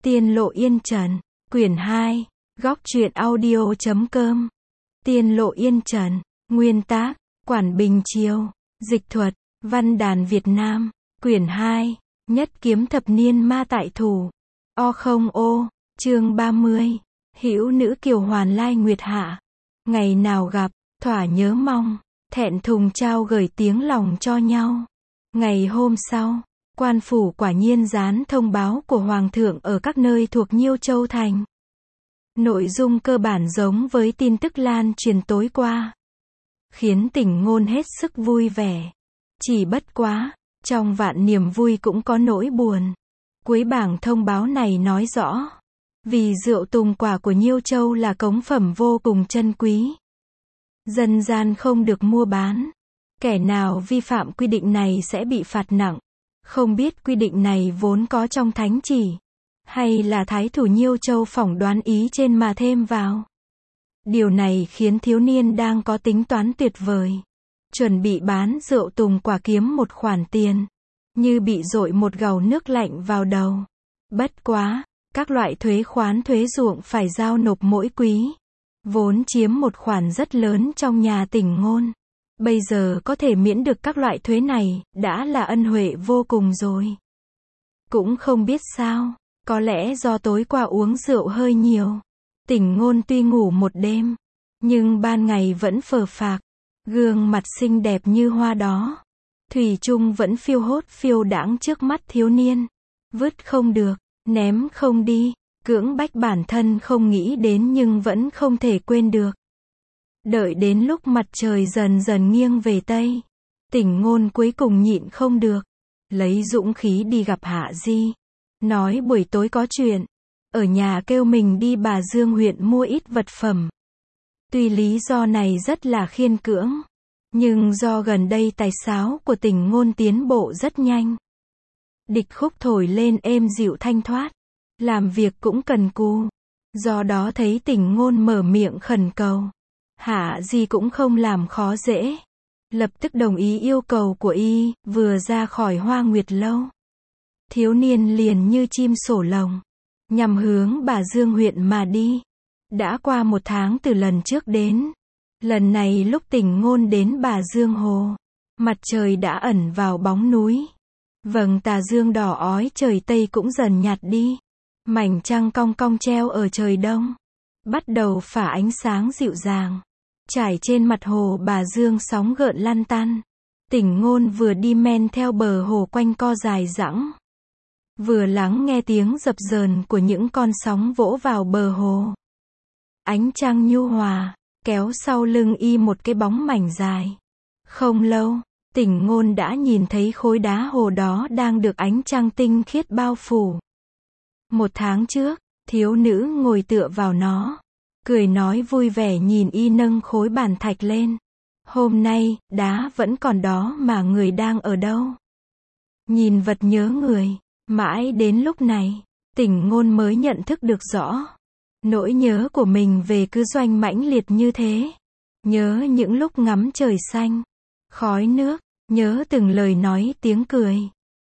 Tiên Lộ Yên Trần, quyển 2, góc truyện audio.com. Tiên Lộ Yên Trần, nguyên tác, Quản Bình Chiêu, dịch thuật, Văn đàn Việt Nam, quyển 2, nhất kiếm thập niên ma tại thủ. O, chương 30, hữu nữ kiều hoàn lai nguyệt hạ. Ngày nào gặp, thỏa nhớ mong, thẹn thùng trao gửi tiếng lòng cho nhau. Ngày hôm sau, quan phủ quả nhiên dán thông báo của Hoàng thượng ở các nơi thuộc Nhiêu Châu Thành. Nội dung cơ bản giống với tin tức lan truyền tối qua, khiến Tỉnh Ngôn hết sức vui vẻ. Chỉ bất quá, trong vạn niềm vui cũng có nỗi buồn. Cuối bảng thông báo này nói rõ, vì rượu tùng quả của Nhiêu Châu là cống phẩm vô cùng chân quý, dân gian không được mua bán. Kẻ nào vi phạm quy định này sẽ bị phạt nặng. Không biết quy định này vốn có trong thánh chỉ, hay là thái thủ Nhiêu Châu phỏng đoán ý trên mà thêm vào. Điều này khiến thiếu niên đang có tính toán tuyệt vời, chuẩn bị bán rượu tùng quả kiếm một khoản tiền, như bị dội một gầu nước lạnh vào đầu. Bất quá, các loại thuế khoán thuế ruộng phải giao nộp mỗi quý, vốn chiếm một khoản rất lớn trong nhà Tỉnh Ngôn. Bây giờ có thể miễn được các loại thuế này, đã là ân huệ vô cùng rồi. Cũng không biết sao, có lẽ do tối qua uống rượu hơi nhiều, Tỉnh Ngôn tuy ngủ một đêm, nhưng ban ngày vẫn phờ phạc, gương mặt xinh đẹp như hoa đó, thủy chung vẫn phiêu hốt phiêu đãng trước mắt thiếu niên. Vứt không được, ném không đi, cưỡng bách bản thân không nghĩ đến nhưng vẫn không thể quên được. Đợi đến lúc mặt trời dần dần nghiêng về Tây, Tỉnh Ngôn cuối cùng nhịn không được, lấy dũng khí đi gặp Hạ Di, nói buổi tối có chuyện, ở nhà kêu mình đi Bà Dương huyện mua ít vật phẩm. Tuy lý do này rất là khiên cưỡng, nhưng do gần đây tài sáo của Tỉnh Ngôn tiến bộ rất nhanh. Địch khúc thổi lên êm dịu thanh thoát, làm việc cũng cần cù, do đó thấy Tỉnh Ngôn mở miệng khẩn cầu, Hạ Di cũng không làm khó dễ, lập tức đồng ý yêu cầu của y. Vừa ra khỏi Hoa Nguyệt Lâu, thiếu niên liền như chim sổ lồng, nhằm hướng Bà Dương huyện mà đi. Đã qua một tháng từ lần trước đến, lần này lúc Tỉnh Ngôn đến Bà Dương Hồ, mặt trời đã ẩn vào bóng núi, vầng tà dương đỏ ói trời Tây cũng dần nhạt đi, mảnh trăng cong cong treo ở trời Đông, bắt đầu phả ánh sáng dịu dàng, trải trên mặt hồ Bà Dương sóng gợn lăn tăn. Tỉnh Ngôn vừa đi men theo bờ hồ quanh co dài dẳng, vừa lắng nghe tiếng dập dờn của những con sóng vỗ vào bờ hồ. Ánh trăng nhu hòa, kéo sau lưng y một cái bóng mảnh dài. Không lâu, Tỉnh Ngôn đã nhìn thấy khối đá hồ đó đang được ánh trăng tinh khiết bao phủ. Một tháng trước, thiếu nữ ngồi tựa vào nó, cười nói vui vẻ nhìn y nâng khối bàn thạch lên. Hôm nay, đá vẫn còn đó mà người đang ở đâu? Nhìn vật nhớ người, mãi đến lúc này, Tỉnh Ngôn mới nhận thức được rõ. Nỗi nhớ của mình về cứ doanh mãnh liệt như thế. Nhớ những lúc ngắm trời xanh, khói nước, nhớ từng lời nói tiếng cười.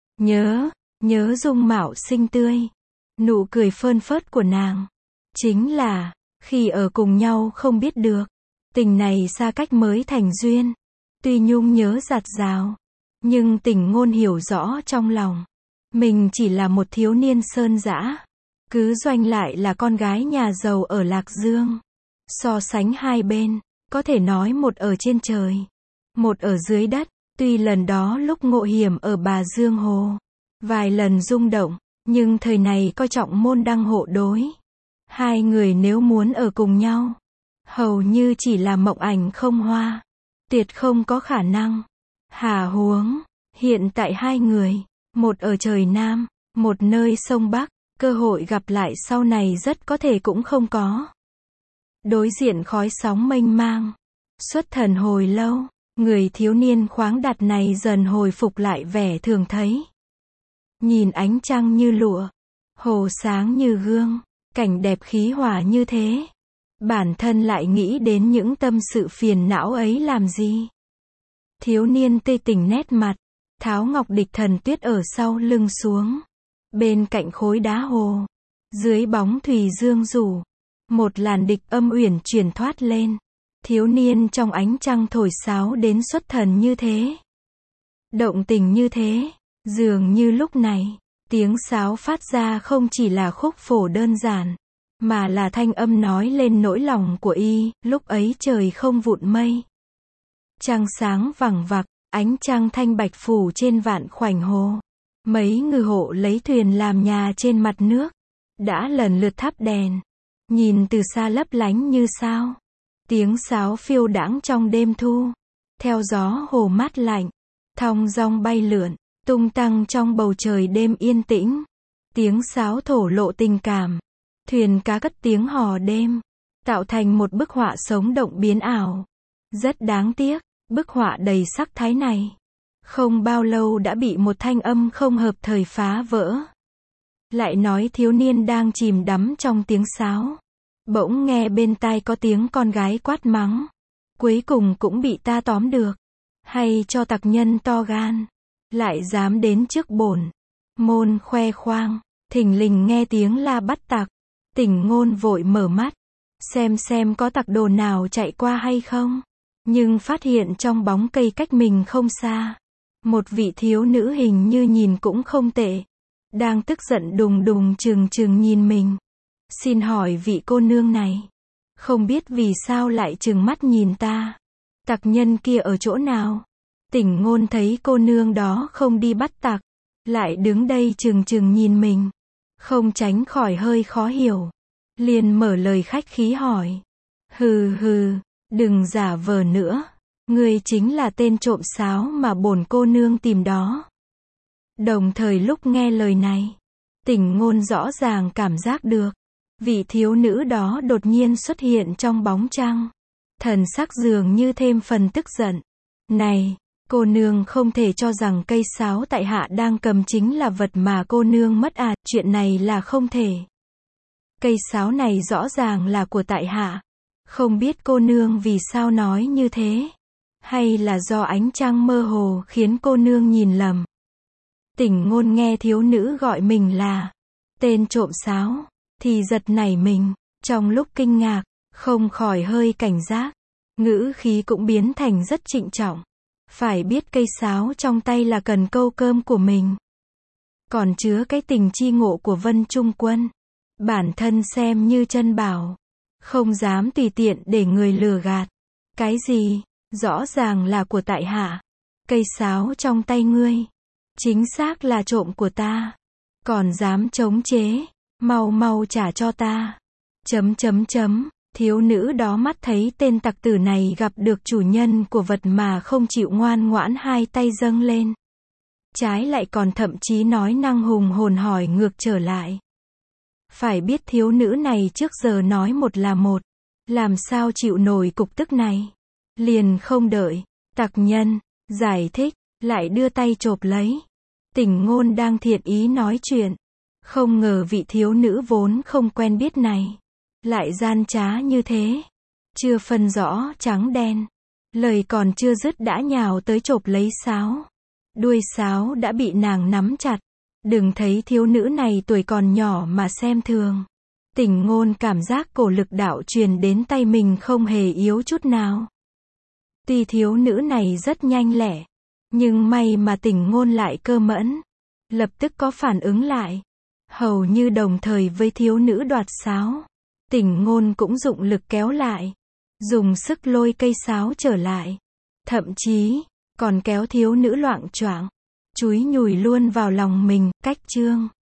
Nhớ dung mạo xinh tươi, nụ cười phơn phớt của nàng. Chính là, khi ở cùng nhau không biết được, tình này xa cách mới thành duyên. Tuy nhung nhớ dạt dào, nhưng Tỉnh Ngôn hiểu rõ trong lòng, mình chỉ là một thiếu niên sơn dã. Cứ doanh lại là con gái nhà giàu ở Lạc Dương. So sánh hai bên, có thể nói một ở trên trời, một ở dưới đất. Tuy lần đó lúc ngộ hiểm ở Bà Dương Hồ, vài lần rung động, nhưng thời này coi trọng môn đăng hộ đối. Hai người nếu muốn ở cùng nhau, hầu như chỉ là mộng ảnh không hoa, tuyệt không có khả năng. Hà huống, hiện tại hai người, một ở trời Nam, một nơi sông Bắc, cơ hội gặp lại sau này rất có thể cũng không có. Đối diện khói sóng mênh mang, xuất thần hồi lâu, người thiếu niên khoáng đạt này dần hồi phục lại vẻ thường thấy. Nhìn ánh trăng như lụa, hồ sáng như gương, cảnh đẹp khí hòa như thế, bản thân lại nghĩ đến những tâm sự phiền não ấy làm gì. Thiếu niên tươi tỉnh nét mặt, tháo ngọc địch thần tuyết ở sau lưng xuống, bên cạnh khối đá hồ, Dưới bóng thủy dương rủ, một làn địch âm uyển chuyển thoát lên. Thiếu niên trong ánh trăng thổi sáo đến xuất thần như thế. Động tình như thế, dường như lúc này, tiếng sáo phát ra không chỉ là khúc phổ đơn giản, mà là thanh âm nói lên nỗi lòng của y. Lúc ấy trời không vụn mây, trăng sáng vằng vặc, ánh trăng thanh bạch phủ trên vạn khoảnh hồ. Mấy ngư hộ lấy thuyền làm nhà trên mặt nước, đã lần lượt thắp đèn, nhìn từ xa lấp lánh như sao. Tiếng sáo phiêu đãng trong đêm thu, theo gió hồ mát lạnh, thong dong bay lượn, tung tăng trong bầu trời đêm yên tĩnh. Tiếng sáo thổ lộ tình cảm, thuyền cá cất tiếng hò đêm, tạo thành một bức họa sống động biến ảo. Rất đáng tiếc, bức họa đầy sắc thái này, không bao lâu đã bị một thanh âm không hợp thời phá vỡ. Lại nói thiếu niên đang chìm đắm trong tiếng sáo, bỗng nghe bên tai có tiếng con gái quát mắng. Cuối cùng cũng bị ta tóm được. Hay cho tặc nhân to gan, lại dám đến trước bổn môn khoe khoang. Thình lình nghe tiếng la bắt tặc, Tỉnh Ngôn vội mở mắt, xem có tặc đồ nào chạy qua hay không. Nhưng phát hiện trong bóng cây cách mình không xa, một vị thiếu nữ hình như nhìn cũng không tệ, đang tức giận đùng đùng trừng nhìn mình. Xin hỏi vị cô nương này, không biết vì sao lại trừng mắt nhìn ta? Tặc nhân kia ở chỗ nào? Tỉnh Ngôn thấy cô nương đó không đi bắt tặc, lại đứng đây trừng nhìn mình, không tránh khỏi hơi khó hiểu, liền mở lời khách khí hỏi. Hừ, đừng giả vờ nữa, ngươi chính là tên trộm sáo mà bổn cô nương tìm đó. Đồng thời lúc nghe lời này, Tỉnh Ngôn rõ ràng cảm giác được, vị thiếu nữ đó đột nhiên xuất hiện trong bóng trăng, thần sắc dường như thêm phần tức giận. Này, cô nương không thể cho rằng cây sáo tại hạ đang cầm chính là vật mà cô nương mất à, chuyện này là không thể. Cây sáo này rõ ràng là của tại hạ, không biết cô nương vì sao nói như thế, hay là do ánh trăng mơ hồ khiến cô nương nhìn lầm. Tỉnh Ngôn nghe thiếu nữ gọi mình là tên trộm sáo, thì giật nảy mình, trong lúc kinh ngạc, không khỏi hơi cảnh giác, ngữ khí cũng biến thành rất trịnh trọng. Phải biết cây sáo trong tay là cần câu cơm của mình, còn chứa cái tình chi ngộ của Vân Trung Quân, bản thân xem như chân bảo, không dám tùy tiện để người lừa gạt. Cái gì? Rõ ràng là của tại hạ. Cây sáo trong tay ngươi, chính xác là trộm của ta, còn dám chống chế, mau trả cho ta. Thiếu nữ đó mắt thấy tên tặc tử này gặp được chủ nhân của vật mà không chịu ngoan ngoãn, hai tay dâng lên, trái lại còn thậm chí nói năng hùng hồn hỏi ngược trở lại. Phải biết thiếu nữ này trước giờ nói một là một, làm sao chịu nổi cục tức này. Liền không đợi tặc nhân giải thích, lại đưa tay chộp lấy. Tỉnh Ngôn đang thiện ý nói chuyện, không ngờ vị thiếu nữ vốn không quen biết này lại gian trá như thế, chưa phân rõ trắng đen, lời còn chưa dứt đã nhào tới chộp lấy sáo. Đuôi sáo đã bị nàng nắm chặt. Đừng thấy thiếu nữ này tuổi còn nhỏ mà xem thường. Tỉnh Ngôn cảm giác cổ lực đạo truyền đến tay mình không hề yếu chút nào. Tuy thiếu nữ này rất nhanh lẹ, nhưng may mà Tỉnh Ngôn lại cơ mẫn, lập tức có phản ứng lại. Hầu như đồng thời với thiếu nữ đoạt sáo, Tỉnh Ngôn cũng dụng lực kéo lại, dùng sức lôi cây sáo trở lại, thậm chí còn kéo thiếu nữ loạng choạng, chúi nhùi luôn vào lòng mình. Cách chương